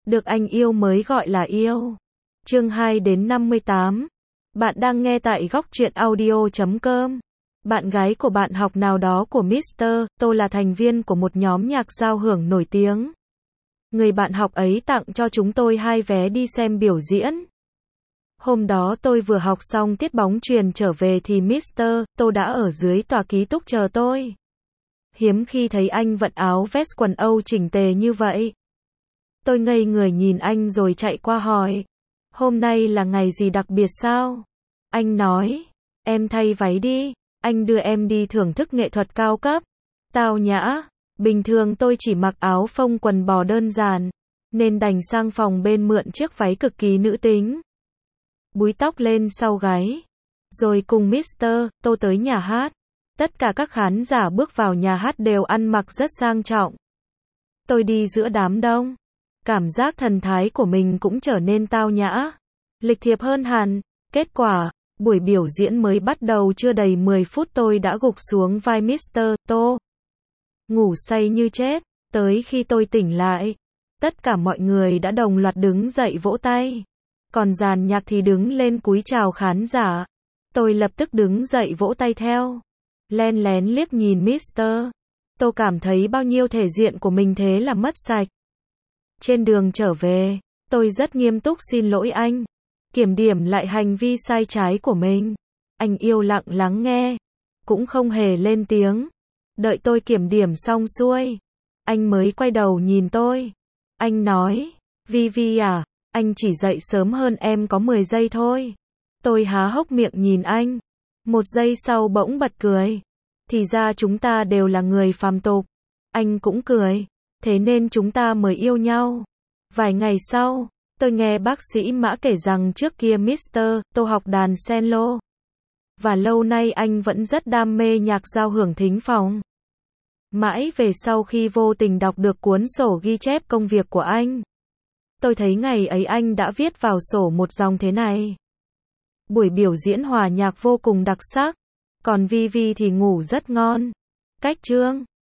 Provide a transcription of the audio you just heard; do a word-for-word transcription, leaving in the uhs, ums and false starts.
Được anh yêu mới gọi là yêu. Chương hai đến năm mươi tám. Bạn đang nghe tại góc truyện audio chấm com. Bạn gái của bạn học nào đó của mít tơ Tô là thành viên của một nhóm nhạc giao hưởng nổi tiếng. Người bạn học ấy tặng cho chúng tôi hai vé đi xem biểu diễn. Hôm đó tôi vừa học xong tiết bóng chuyền trở về thì mít tơ Tô đã ở dưới tòa ký túc chờ tôi. Hiếm khi thấy anh vận áo vest quần âu chỉnh tề như vậy. Tôi ngây người nhìn anh rồi chạy qua hỏi. Hôm nay là ngày gì đặc biệt sao? Anh nói. Em thay váy đi. Anh đưa em đi thưởng thức nghệ thuật cao cấp. Tao nhã. Bình thường tôi chỉ mặc áo phông quần bò đơn giản. Nên đành sang phòng bên mượn chiếc váy cực kỳ nữ tính. Búi tóc lên sau gáy. Rồi cùng mít tơ Tô tới nhà hát. Tất cả các khán giả bước vào nhà hát đều ăn mặc rất sang trọng. Tôi đi giữa đám đông. Cảm giác thần thái của mình cũng trở nên tao nhã, lịch thiệp hơn hẳn. Kết quả, buổi biểu diễn mới bắt đầu chưa đầy mười phút tôi đã gục xuống vai mít tơ Tô. Ngủ say như chết, tới khi tôi tỉnh lại, tất cả mọi người đã đồng loạt đứng dậy vỗ tay. Còn dàn nhạc thì đứng lên cúi chào khán giả. Tôi lập tức đứng dậy vỗ tay theo. Len lén liếc nhìn mít tơ Tô cảm thấy bao nhiêu thể diện của mình thế là mất sạch. Trên đường trở về, tôi rất nghiêm túc xin lỗi anh, kiểm điểm lại hành vi sai trái của mình. Anh yêu lặng lắng nghe, cũng không hề lên tiếng. Đợi tôi kiểm điểm xong xuôi, anh mới quay đầu nhìn tôi. Anh nói, Vi Vi à, anh chỉ dậy sớm hơn em có mười giây thôi. Tôi há hốc miệng nhìn anh. Một giây sau bỗng bật cười. Thì ra chúng ta đều là người phàm tục. Anh cũng cười. Thế nên chúng ta mới yêu nhau. Vài ngày sau, tôi nghe bác sĩ Mã kể rằng trước kia mít tơ Tô học đàn cello. Và lâu nay anh vẫn rất đam mê nhạc giao hưởng thính phòng. Mãi về sau khi vô tình đọc được cuốn sổ ghi chép công việc của anh, tôi thấy ngày ấy anh đã viết vào sổ một dòng thế này. Buổi biểu diễn hòa nhạc vô cùng đặc sắc. Còn Vi Vi thì ngủ rất ngon. Cách chương